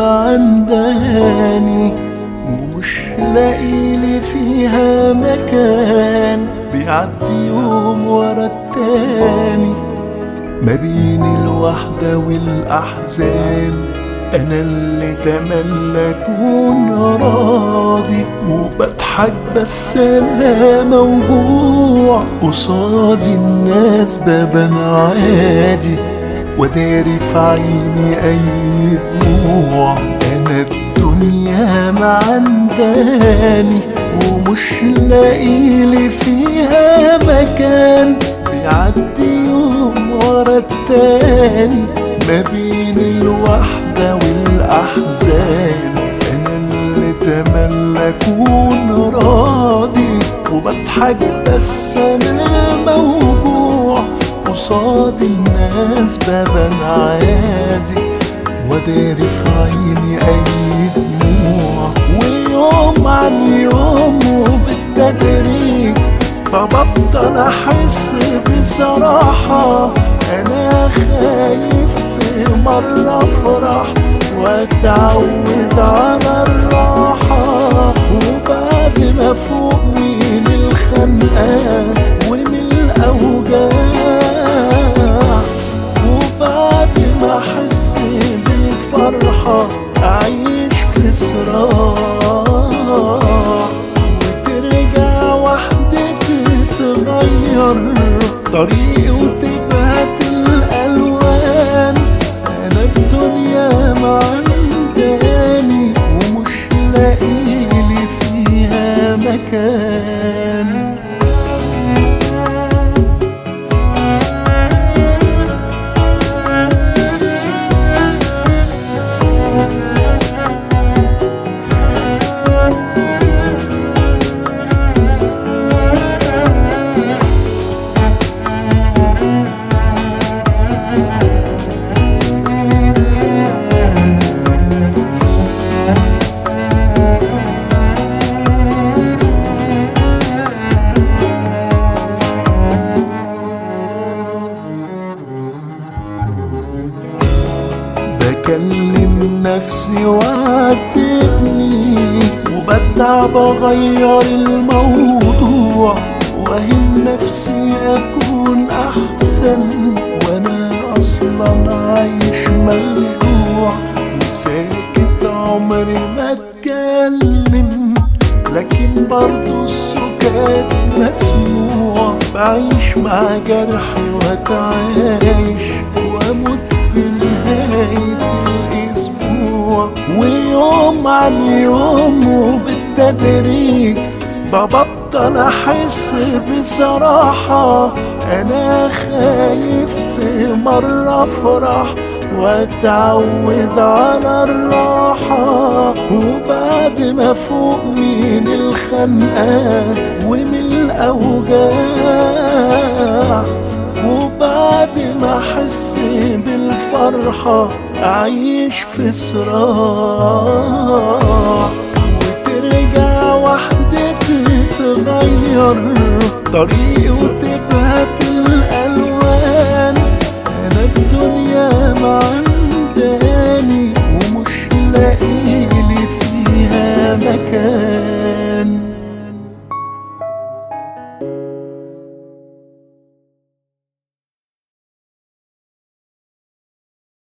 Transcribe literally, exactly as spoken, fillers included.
معنداني، ومش لاقيلي فيها مكان. بيعدي يوم ورا التاني ما بين الوحدة والأحزان، أنا اللي تملى أكون راضي وبضحك بس أنا موجوع. قصاد الناس ببان عادي وداري في عيني أي دموع. أنا الدنيا معنداني ومش لاقيلي فيها مكان. بيعدي يوم ورا التاني ما بين الوحدة والأحزان، أنا اللي تملى أكون راضي وبضحك بس أنا موجوع. قصاد الناس ببان عادي وداري في عيني أي دموع. ويوم عن يوم وبالتدريج ببطل أحس بصراحة. أنا خايف في مرة أفرح وأتعود على الراحة، وبعد ما أفوق من الخنقة ومن الأوجاع، وبعد ما أحس بالفرحة أعيش في صراع. وترجع وحدتي تغير طريقي وتبهت الألوان. أنا الدنيا معنداني ومش لاقيلي فيها مكان. بكلم نفسي وعاتبني وبدع بغير الموضوع، واهم نفسي اكون احسن وانا اصلا عايش ملجوع. وساكت عمري ما اتكلم لكن برضو السكات مسموع. بعيش مع جرحي واتعايش واموت في نهاية الأسبوع. ويوم عن يوم وبالتدريج ببطل أحس بصراحة. أنا خايف في مرة أفرح وأتعود على الراحة، وبعد ما أفوق من الخنقة ومن الأوجاع، وبعد ما أحس بالفرحة أعيش في صراع. وترجع وحدتي تغير طريقي وتبهت الألوان. أنا الدنيا معنداني ومش لاقي